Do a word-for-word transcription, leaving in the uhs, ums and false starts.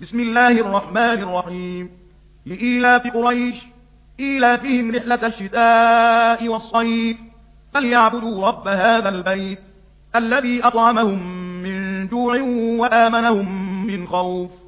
بسم الله الرحمن الرحيم. لإيلاف قريش إيلافهم رحلة الشتاء والصيف فليعبدوا رب هذا البيت الذي أطعمهم من جوع وآمنهم من خوف.